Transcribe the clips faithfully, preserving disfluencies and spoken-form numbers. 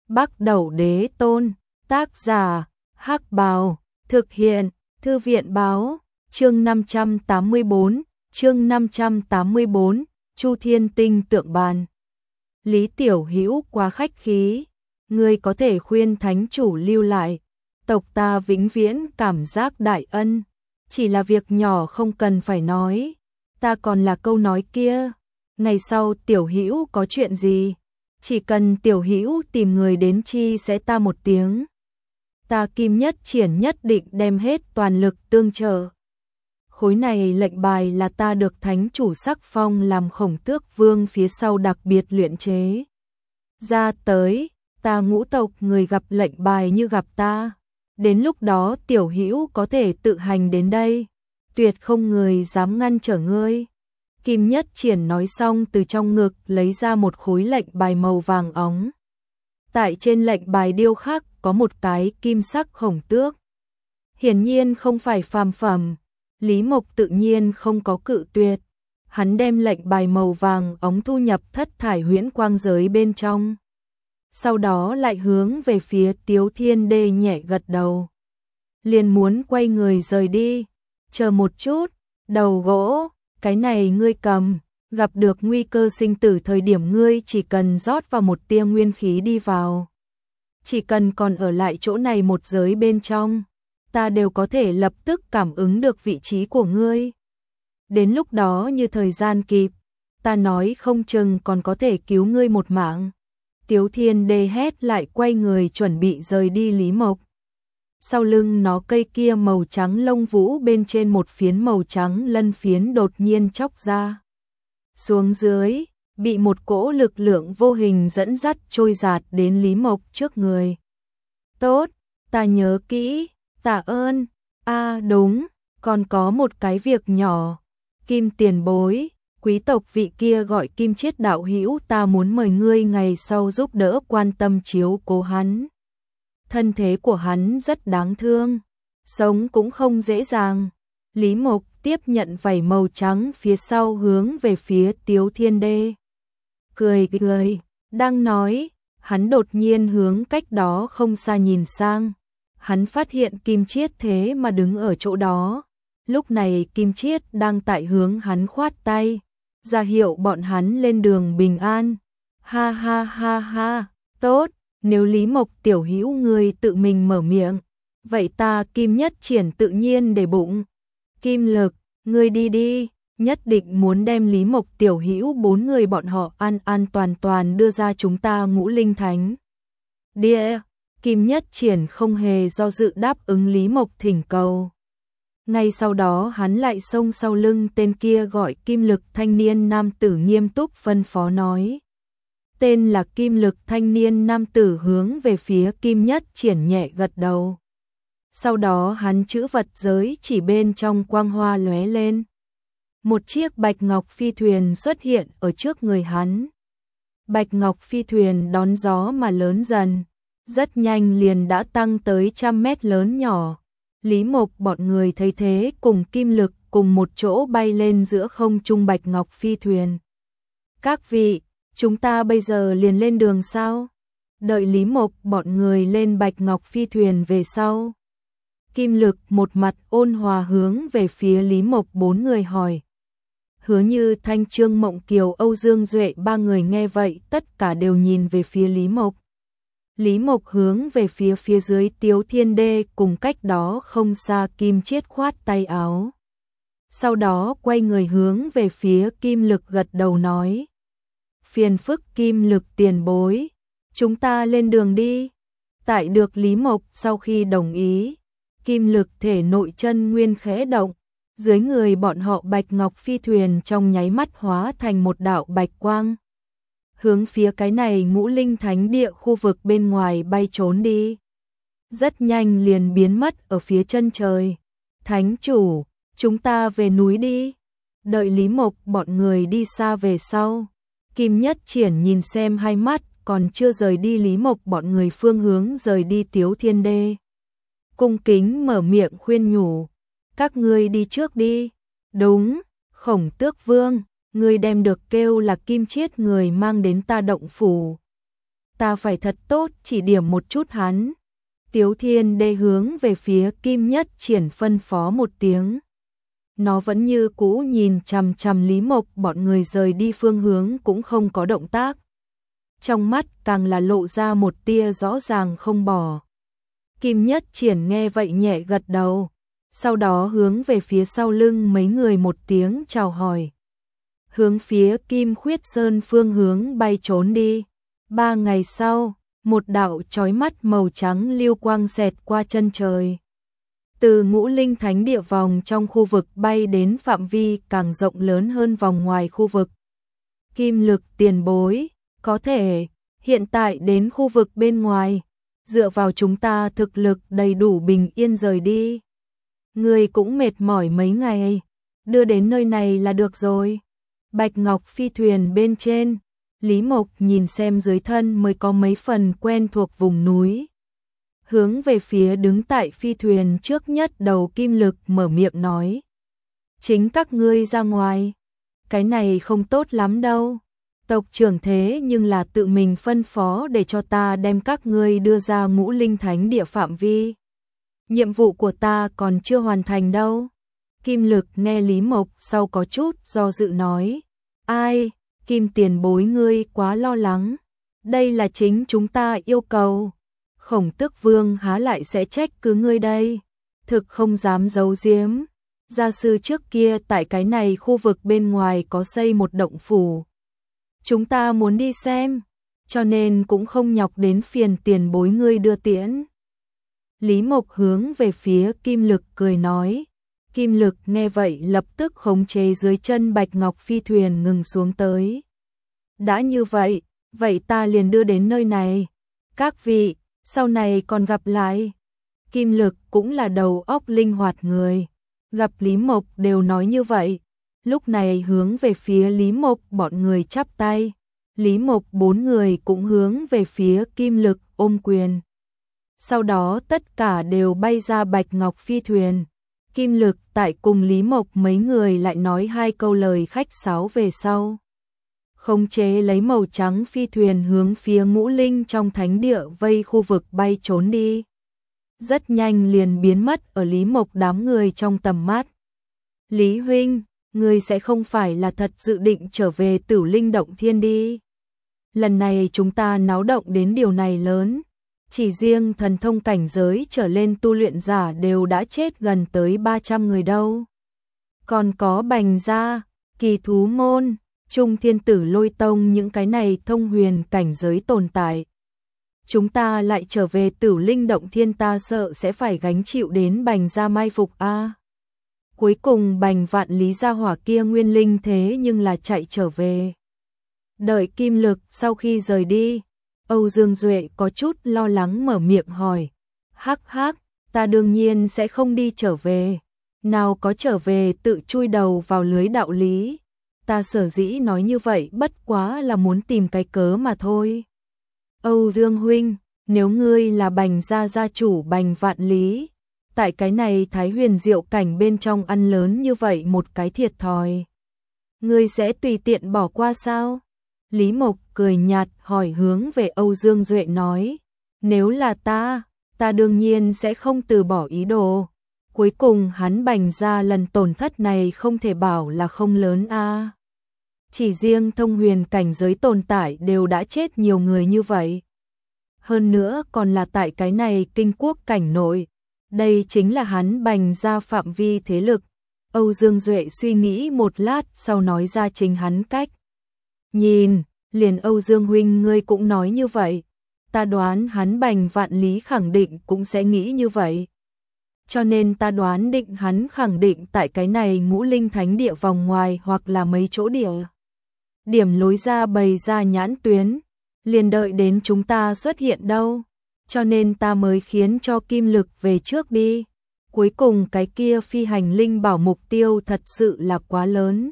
Bắc Đẩu Đế Tôn, tác giả, Hắc Bào, thực hiện, Thư viện Báo, chương năm trăm tám mươi tư, chương năm trăm tám mươi tư, Chu Thiên Tinh tượng bàn. Lý Tiểu Hữu quá khách khí, ngươi có thể khuyên thánh chủ lưu lại, tộc ta vĩnh viễn cảm giác đại ân, chỉ là việc nhỏ không cần phải nói, ta còn là câu nói kia, ngày sau Tiểu Hữu có chuyện gì, chỉ cần Tiểu Hữu tìm người đến chi sẽ ta một tiếng. Ta Kim Nhất Triển nhất định đem hết toàn lực tương trợ. Khối này lệnh bài là ta được thánh chủ sắc phong làm Khổng Tước Vương phía sau đặc biệt luyện chế. Ra tới, ta ngũ tộc người gặp lệnh bài như gặp ta. Đến lúc đó Tiểu Hữu có thể tự hành đến đây. Tuyệt không người dám ngăn trở ngươi. Kim Nhất Triển nói xong từ trong ngực lấy ra một khối lệnh bài màu vàng óng. Tại trên lệnh bài điêu khắc có một cái kim sắc khổng tước. Hiển nhiên không phải phàm phẩm. Lý Mộc tự nhiên không có cự tuyệt. Hắn đem lệnh bài màu vàng óng thu nhập thất thải huyễn quang giới bên trong. Sau đó lại hướng về phía Tiếu Thiên Đê nhẹ gật đầu. Liền muốn quay người rời đi. Chờ một chút, đầu gỗ, cái này ngươi cầm. Gặp được nguy cơ sinh tử thời điểm ngươi chỉ cần rót vào một tia nguyên khí đi vào. Chỉ cần còn ở lại chỗ này một giới bên trong, ta đều có thể lập tức cảm ứng được vị trí của ngươi. Đến lúc đó như thời gian kịp, ta nói không chừng còn có thể cứu ngươi một mạng. Tiếu Thiên Đê hét lại quay người chuẩn bị rời đi Lý Mộc. Sau lưng nó cây kia màu trắng lông vũ bên trên một phiến màu trắng lân phiến đột nhiên chóc ra. Xuống dưới, bị một cỗ lực lượng vô hình dẫn dắt trôi dạt đến Lý Mộc trước người. Tốt, ta nhớ kỹ, tạ ơn, a à, đúng, còn có một cái việc nhỏ. Kim tiền bối, quý tộc vị kia gọi Kim Chiết đạo hữu ta muốn mời ngươi ngày sau giúp đỡ quan tâm chiếu cố hắn. Thân thế của hắn rất đáng thương, sống cũng không dễ dàng. Lý Mộc tiếp nhận vảy màu trắng phía sau hướng về phía Tiếu Thiên Đê. Cười cười, đang nói, hắn đột nhiên hướng cách đó không xa nhìn sang. Hắn phát hiện Kim Chiết thế mà đứng ở chỗ đó. Lúc này Kim Chiết đang tại hướng hắn khoát tay, ra hiệu bọn hắn lên đường bình an. Ha ha ha ha, tốt, nếu Lý Mộc tiểu hữu ngươi tự mình mở miệng, vậy ta Kim Nhất Triển tự nhiên để bụng. Kim Lực, ngươi đi đi, nhất định muốn đem Lý Mộc tiểu hữu bốn người bọn họ an an toàn toàn đưa ra chúng ta Ngũ Linh Thánh Địa. Kim Nhất Triển không hề do dự đáp ứng Lý Mộc thỉnh cầu. Ngay sau đó hắn lại xông sau lưng tên kia gọi Kim Lực thanh niên nam tử nghiêm túc phân phó nói. Tên là Kim Lực thanh niên nam tử hướng về phía Kim Nhất Triển nhẹ gật đầu. Sau đó hắn chữ vật giới chỉ bên trong quang hoa lóe lên. Một chiếc bạch ngọc phi thuyền xuất hiện ở trước người hắn. Bạch ngọc phi thuyền đón gió mà lớn dần, rất nhanh liền đã tăng tới trăm mét lớn nhỏ. Lý Mộc bọn người thấy thế cùng Kim Lực cùng một chỗ bay lên giữa không trung bạch ngọc phi thuyền. Các vị, chúng ta bây giờ liền lên đường sao? Đợi Lý Mộc bọn người lên bạch ngọc phi thuyền về sau. Kim Lực một mặt ôn hòa hướng về phía Lý Mộc bốn người hỏi. Hứa Như Thanh Trương Mộng Kiều Âu Dương Duệ ba người nghe vậy tất cả đều nhìn về phía Lý Mộc. Lý Mộc hướng về phía phía dưới Tiếu Thiên Đê cùng cách đó không xa Kim Chiết khoát tay áo. Sau đó quay người hướng về phía Kim Lực gật đầu nói. Phiền phức Kim Lực tiền bối, chúng ta lên đường đi. Tại được Lý Mộc sau khi đồng ý, Kim Lực thể nội chân nguyên khẽ động, dưới người bọn họ bạch ngọc phi thuyền trong nháy mắt hóa thành một đạo bạch quang. Hướng phía cái này Ngũ Linh Thánh Địa khu vực bên ngoài bay trốn đi. Rất nhanh liền biến mất ở phía chân trời. Thánh chủ, chúng ta về núi đi. Đợi Lý Mộc bọn người đi xa về sau. Kim Nhất Triển nhìn xem hai mắt còn chưa rời đi Lý Mộc bọn người phương hướng rời đi Tiếu Thiên Đê. Cung kính mở miệng khuyên nhủ. Các ngươi đi trước đi. Đúng, Khổng Tước Vương, ngươi đem được kêu là Kim Chiết người mang đến ta động phủ. ta phải thật tốt chỉ điểm một chút hắn. Tiếu Thiên Đê hướng về phía Kim Nhất Triển phân phó một tiếng. Nó vẫn như cũ nhìn chằm chằm Lý Mộc, bọn người rời đi phương hướng cũng không có động tác. Trong mắt càng là lộ ra một tia rõ ràng không bỏ. Kim Nhất Triển nghe vậy nhẹ gật đầu, sau đó hướng về phía sau lưng mấy người một tiếng chào hỏi. Hướng phía Kim Khuyết Sơn phương hướng bay trốn đi. Ba ngày sau, một đạo chói mắt màu trắng lưu quang xẹt qua chân trời. Từ Ngũ Linh Thánh Địa vòng trong khu vực bay đến phạm vi càng rộng lớn hơn vòng ngoài khu vực. Kim Lực tiền bối, có thể hiện tại đến khu vực bên ngoài, dựa vào chúng ta thực lực đầy đủ bình yên rời đi. Người cũng mệt mỏi mấy ngày, đưa đến nơi này là được rồi. Bạch Ngọc phi thuyền bên trên, Lý Mộc nhìn xem dưới thân mới có mấy phần quen thuộc vùng núi. Hướng về phía đứng tại phi thuyền trước nhất đầu Kim Lực mở miệng nói. Chính các ngươi ra ngoài, cái này không tốt lắm đâu. Tộc trưởng thế nhưng là tự mình phân phó để cho ta đem các ngươi đưa ra Ngũ Linh Thánh Địa phạm vi. Nhiệm vụ của ta còn chưa hoàn thành đâu. Kim Lực nghe Lý Mộc sau có chút do dự nói. Ai, Kim tiền bối ngươi quá lo lắng. Đây là chính chúng ta yêu cầu. Khổng Tước Vương há lại sẽ trách cứ ngươi đây. Thực không dám giấu giếm. Gia sư trước kia tại cái này khu vực bên ngoài có xây một động phủ. Chúng ta muốn đi xem, cho nên cũng không nhọc đến phiền tiền bối ngươi đưa tiễn. Lý Mộc hướng về phía Kim Lực cười nói. Kim Lực nghe vậy lập tức khống chế dưới chân Bạch Ngọc phi thuyền ngừng xuống tới. Đã như vậy, vậy ta liền đưa đến nơi này. Các vị, sau này còn gặp lại. Kim Lực cũng là đầu óc linh hoạt người. Gặp Lý Mộc đều nói như vậy. Lúc này hướng về phía Lý Mộc bọn người chắp tay. Lý Mộc bốn người cũng hướng về phía Kim Lực ôm quyền. Sau đó tất cả đều bay ra Bạch Ngọc phi thuyền. Kim Lực tại cùng Lý Mộc mấy người lại nói hai câu lời khách sáo về sau. Khống chế lấy màu trắng phi thuyền hướng phía Ngũ Linh trong thánh địa vây khu vực bay trốn đi. Rất nhanh liền biến mất ở Lý Mộc đám người trong tầm mắt. Lý huynh, ngươi sẽ không phải là thật dự định trở về Tử Linh Động Thiên đi. Lần này chúng ta náo động đến điều này lớn. Chỉ riêng thần thông cảnh giới trở lên tu luyện giả đều đã chết gần tới ba trăm người đâu. Còn có Bành Gia, Kỳ Thú Môn, Trung Thiên Tử Lôi Tông, những cái này thông huyền cảnh giới tồn tại. Chúng ta lại trở về Tử Linh Động Thiên, ta sợ sẽ phải gánh chịu đến Bành Gia mai phục a. Cuối cùng Bành Vạn Lý gia hỏa kia nguyên linh thế nhưng là chạy trở về. Đợi Kim Lực sau khi rời đi, Âu Dương Duệ có chút lo lắng mở miệng hỏi. Hắc hắc, ta đương nhiên sẽ không đi trở về. Nào có trở về tự chui đầu vào lưới đạo lý. Ta sở dĩ nói như vậy bất quá là muốn tìm cái cớ mà thôi. Âu Dương huynh, nếu ngươi là Bành Gia gia chủ Bành Vạn Lý, tại cái này Thái Huyền Diệu cảnh bên trong ăn lớn như vậy một cái thiệt thòi, ngươi sẽ tùy tiện bỏ qua sao? Lý Mộc cười nhạt hỏi hướng về Âu Dương Duệ nói. Nếu là ta, ta đương nhiên sẽ không từ bỏ ý đồ. Cuối cùng hắn Bành Gia lần tổn thất này không thể bảo là không lớn a. Chỉ riêng thông huyền cảnh giới tồn tại đều đã chết nhiều người như vậy. Hơn nữa còn là tại cái này kinh quốc cảnh nội. Đây chính là hắn Bành Gia phạm vi thế lực. Âu Dương Duệ suy nghĩ một lát sau nói ra chính hắn cách. Nhìn, liền Âu Dương huynh ngươi cũng nói như vậy. Ta đoán hắn Bành Vạn Lý khẳng định cũng sẽ nghĩ như vậy. Cho nên ta đoán định hắn khẳng định tại cái này Ngũ Linh Thánh Địa vòng ngoài hoặc là mấy chỗ địa. Điểm lối ra bày ra nhãn tuyến, liền đợi đến chúng ta xuất hiện đâu. Cho nên ta mới khiến cho Kim Lực về trước đi. Cuối cùng cái kia phi hành linh bảo mục tiêu thật sự là quá lớn.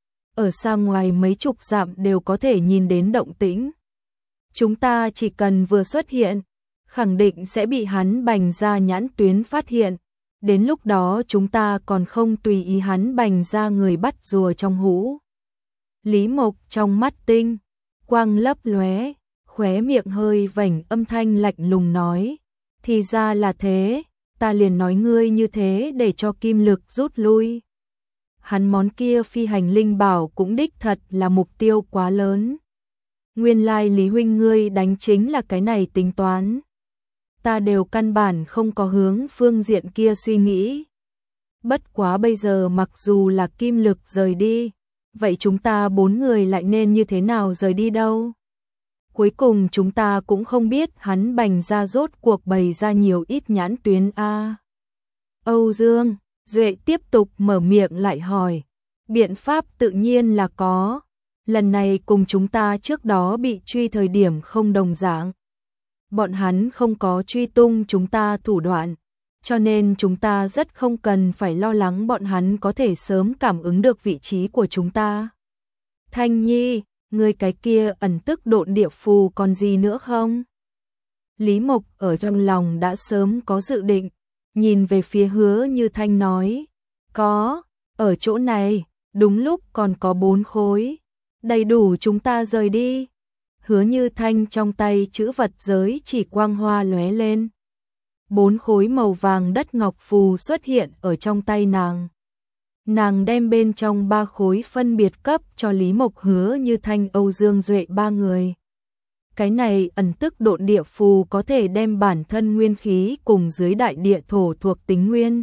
Ở xa ngoài mấy chục dặm đều có thể nhìn đến động tĩnh. Chúng ta chỉ cần vừa xuất hiện, khẳng định sẽ bị hắn Bành Gia nhãn tuyến phát hiện. Đến lúc đó chúng ta còn không tùy ý hắn Bành Gia người bắt rùa trong hũ. Lý Mộc trong mắt tinh, quang lấp lóe, khóe miệng hơi vảnh, âm thanh lạnh lùng nói, thì ra là thế, ta liền nói ngươi như thế để cho Kim Lực rút lui. Hắn món kia phi hành linh bảo cũng đích thật là mục tiêu quá lớn. Nguyên lai Lý huynh ngươi đánh chính là cái này tính toán. Ta đều căn bản không có hướng phương diện kia suy nghĩ. Bất quá bây giờ mặc dù là Kim Lực rời đi, vậy chúng ta bốn người lại nên như thế nào rời đi đâu? Cuối cùng chúng ta cũng không biết hắn bành ra rốt cuộc bày ra nhiều ít nhãn tuyến a. Âu Dương, Duệ tiếp tục mở miệng lại hỏi, biện pháp tự nhiên là có, lần này cùng chúng ta trước đó bị truy thời điểm không đồng dạng. Bọn hắn không có truy tung chúng ta thủ đoạn, cho nên chúng ta rất không cần phải lo lắng bọn hắn có thể sớm cảm ứng được vị trí của chúng ta. Thanh Nhi, người cái kia ẩn tức độn địa phù còn gì nữa không? Lý Mộc ở trong lòng đã sớm có dự định, nhìn về phía Hứa Như Thanh nói, có, ở chỗ này, đúng lúc còn có bốn khối, đầy đủ chúng ta rời đi. Hứa Như Thanh trong tay chữ vật giới chỉ quang hoa lóe lên. Bốn khối màu vàng đất ngọc phù xuất hiện ở trong tay nàng. Nàng đem bên trong ba khối phân biệt cấp cho Lý Mộc, Hứa Như Thanh, Âu Dương Duệ ba người. Cái này ẩn tức độn địa phù có thể đem bản thân nguyên khí cùng dưới đại địa thổ thuộc tính nguyên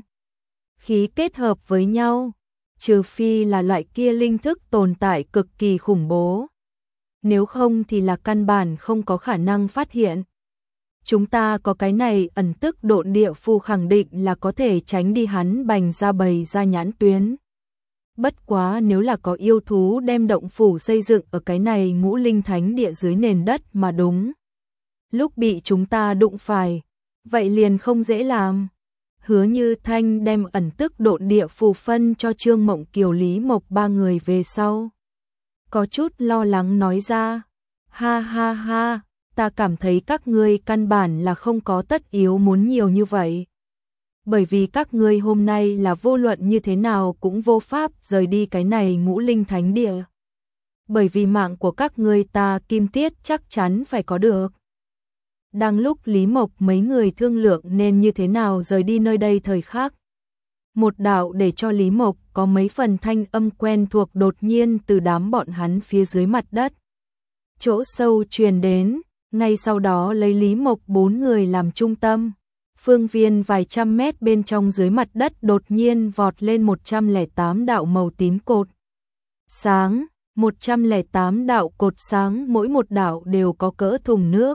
khí kết hợp với nhau, trừ phi là loại kia linh thức tồn tại cực kỳ khủng bố. Nếu không thì là căn bản không có khả năng phát hiện. Chúng ta có cái này ẩn tức độn địa phù khẳng định là có thể tránh đi hắn bành ra bày ra nhãn tuyến. Bất quá nếu là có yêu thú đem động phủ xây dựng ở cái này ngũ linh thánh địa dưới nền đất mà đúng lúc bị chúng ta đụng phải, vậy liền không dễ làm. Hứa Như Thanh đem ẩn tức độn địa phù phân cho Trương Mộng Kiều, Lý Mộc ba người về sau, có chút lo lắng nói ra, ha ha ha, ta cảm thấy các ngươi căn bản là không có tất yếu muốn nhiều như vậy. Bởi vì các ngươi hôm nay là vô luận như thế nào cũng vô pháp rời đi cái này ngũ linh thánh địa. Bởi vì mạng của các ngươi ta Kim Tiết chắc chắn phải có được. Đang lúc Lý Mộc mấy người thương lượng nên như thế nào rời đi nơi đây thời khắc, một đạo để cho Lý Mộc có mấy phần thanh âm quen thuộc đột nhiên từ đám bọn hắn phía dưới mặt đất chỗ sâu truyền đến, ngay sau đó lấy Lý Mộc bốn người làm trung tâm. Phương viên vài trăm mét bên trong dưới mặt đất đột nhiên vọt lên một trăm lẻ tám đạo màu tím cột sáng, một trăm lẻ tám đạo cột sáng mỗi một đạo đều có cỡ thùng nước.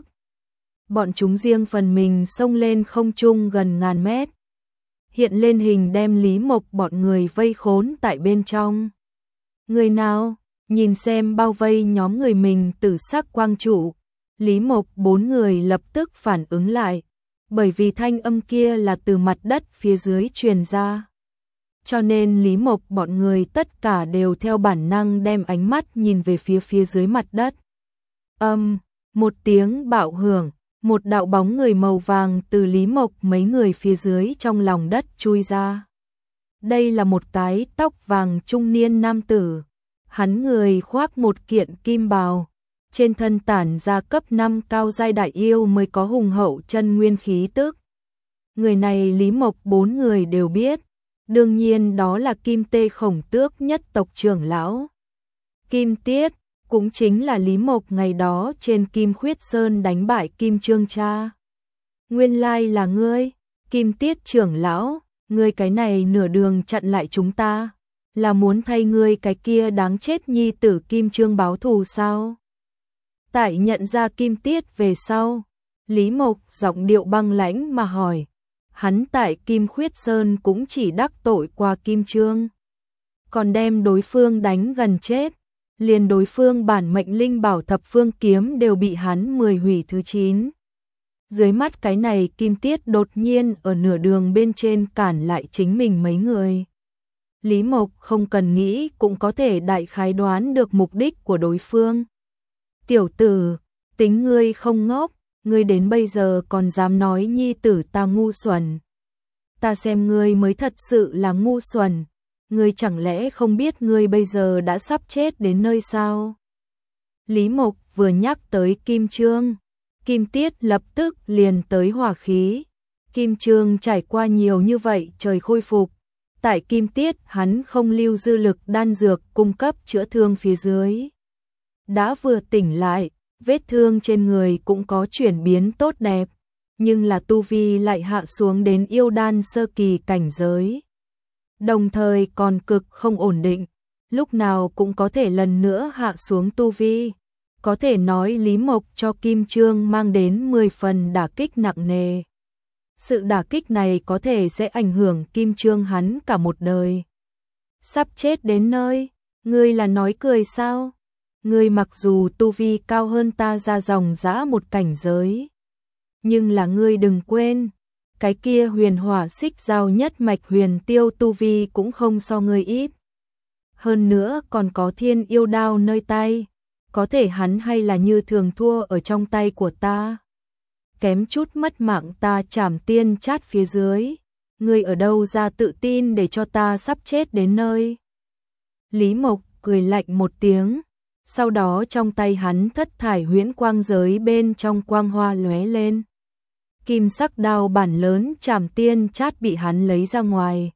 Bọn chúng riêng phần mình xông lên không trung gần ngàn mét, hiện lên hình đem Lý Mộc bọn người vây khốn tại bên trong. Người nào? Nhìn xem bao vây nhóm người mình tử sắc quang trụ, Lý Mộc bốn người lập tức phản ứng lại. Bởi vì thanh âm kia là từ mặt đất phía dưới truyền ra, cho nên Lý Mộc bọn người tất cả đều theo bản năng đem ánh mắt nhìn về phía phía dưới mặt đất. Âm, một tiếng bạo hưởng, một đạo bóng người màu vàng từ Lý Mộc mấy người phía dưới trong lòng đất chui ra. Đây là một cái tóc vàng trung niên nam tử, hắn người khoác một kiện kim bào, trên thân tản ra cấp năm cao giai đại yêu mới có hùng hậu chân nguyên khí tức. Người này Lý Mộc bốn người đều biết, đương nhiên đó là Kim Tê Khổng Tước nhất tộc trưởng lão. Kim Tiết, cũng chính là Lý Mộc ngày đó trên Kim Khuyết Sơn đánh bại Kim Trương cha. Nguyên lai là ngươi, Kim Tiết trưởng lão, ngươi cái này nửa đường chặn lại chúng ta, là muốn thay ngươi cái kia đáng chết nhi tử Kim Trương báo thù sao? Tại nhận ra Kim Tiết về sau, Lý Mộc giọng điệu băng lãnh mà hỏi, hắn tại Kim Khuyết Sơn cũng chỉ đắc tội qua Kim Trương, còn đem đối phương đánh gần chết, liền đối phương bản mệnh linh bảo thập phương kiếm đều bị hắn mười hủy thứ chín. Dưới mắt cái này Kim Tiết đột nhiên ở nửa đường bên trên cản lại chính mình mấy người. Lý Mộc không cần nghĩ cũng có thể đại khái đoán được mục đích của đối phương. Tiểu tử, tính ngươi không ngốc, ngươi đến bây giờ còn dám nói nhi tử ta ngu xuẩn. Ta xem ngươi mới thật sự là ngu xuẩn, ngươi chẳng lẽ không biết ngươi bây giờ đã sắp chết đến nơi sao? Lý Mộc vừa nhắc tới Kim Trương, Kim Tiết lập tức liền tới hỏa khí. Kim Trương trải qua nhiều như vậy trời khôi phục, tại Kim Tiết hắn không lưu dư lực đan dược cung cấp chữa thương phía dưới. Đã vừa tỉnh lại, vết thương trên người cũng có chuyển biến tốt đẹp, nhưng là tu vi lại hạ xuống đến yêu đan sơ kỳ cảnh giới. Đồng thời còn cực không ổn định, lúc nào cũng có thể lần nữa hạ xuống tu vi. Có thể nói Lý Mộc cho Kim Trương mang đến mười phần đả kích nặng nề. Sự đả kích này có thể sẽ ảnh hưởng Kim Trương hắn cả một đời. Sắp chết đến nơi, ngươi là nói cười sao? Ngươi mặc dù tu vi cao hơn ta ra dòng dã một cảnh giới, nhưng là ngươi đừng quên, cái kia huyền hỏa xích giao nhất mạch huyền tiêu tu vi cũng không so ngươi ít. Hơn nữa còn có thiên yêu đao nơi tay, có thể hắn hay là như thường thua ở trong tay của ta. Kém chút mất mạng ta chảm tiên chát phía dưới, ngươi ở đâu ra tự tin để cho ta sắp chết đến nơi? Lý Mộc cười lạnh một tiếng, sau đó trong tay hắn thất thải huyễn quang giới bên trong quang hoa lóe lên. Kim sắc đao bản lớn chảm tiên chát bị hắn lấy ra ngoài.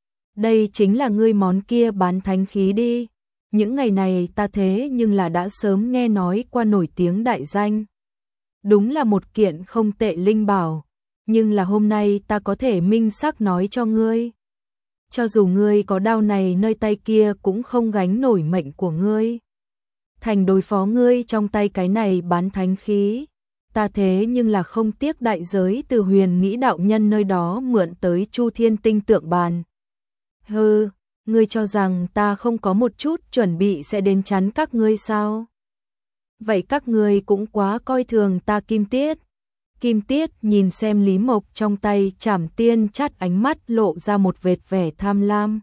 Đây chính là ngươi món kia bán thánh khí đi. Những ngày này ta thế nhưng là đã sớm nghe nói qua nổi tiếng đại danh. Đúng là một kiện không tệ linh bảo, nhưng là hôm nay ta có thể minh xác nói cho ngươi. Cho dù ngươi có đao này nơi tay kia cũng không gánh nổi mệnh của ngươi. Thành đối phó ngươi trong tay cái này bán thánh khí, ta thế nhưng là không tiếc đại giới từ Huyền Nghĩ đạo nhân nơi đó mượn tới Chu Thiên Tinh tượng bàn. Hừ, ngươi cho rằng ta không có một chút chuẩn bị sẽ đến chắn các ngươi sao? Vậy các ngươi cũng quá coi thường ta Kim Tiết. Kim Tiết nhìn xem Lý Mộc trong tay chảm tiên chát, ánh mắt lộ ra một vệt vẻ tham lam.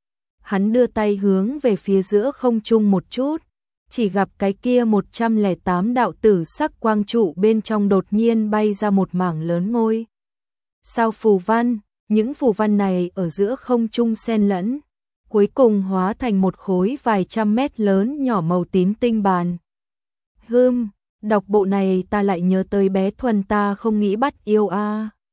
Hắn đưa tay hướng về phía giữa không trung một chút, chỉ gặp cái kia một trăm lẻ tám đạo tử sắc quang trụ bên trong đột nhiên bay ra một mảng lớn ngôi sao phù văn, những phù văn này ở giữa không trung xen lẫn, cuối cùng hóa thành một khối vài trăm mét lớn nhỏ màu tím tinh bàn. Hừm, đọc bộ này ta lại nhớ tới bé Thuần ta không nghĩ bắt yêu a. À.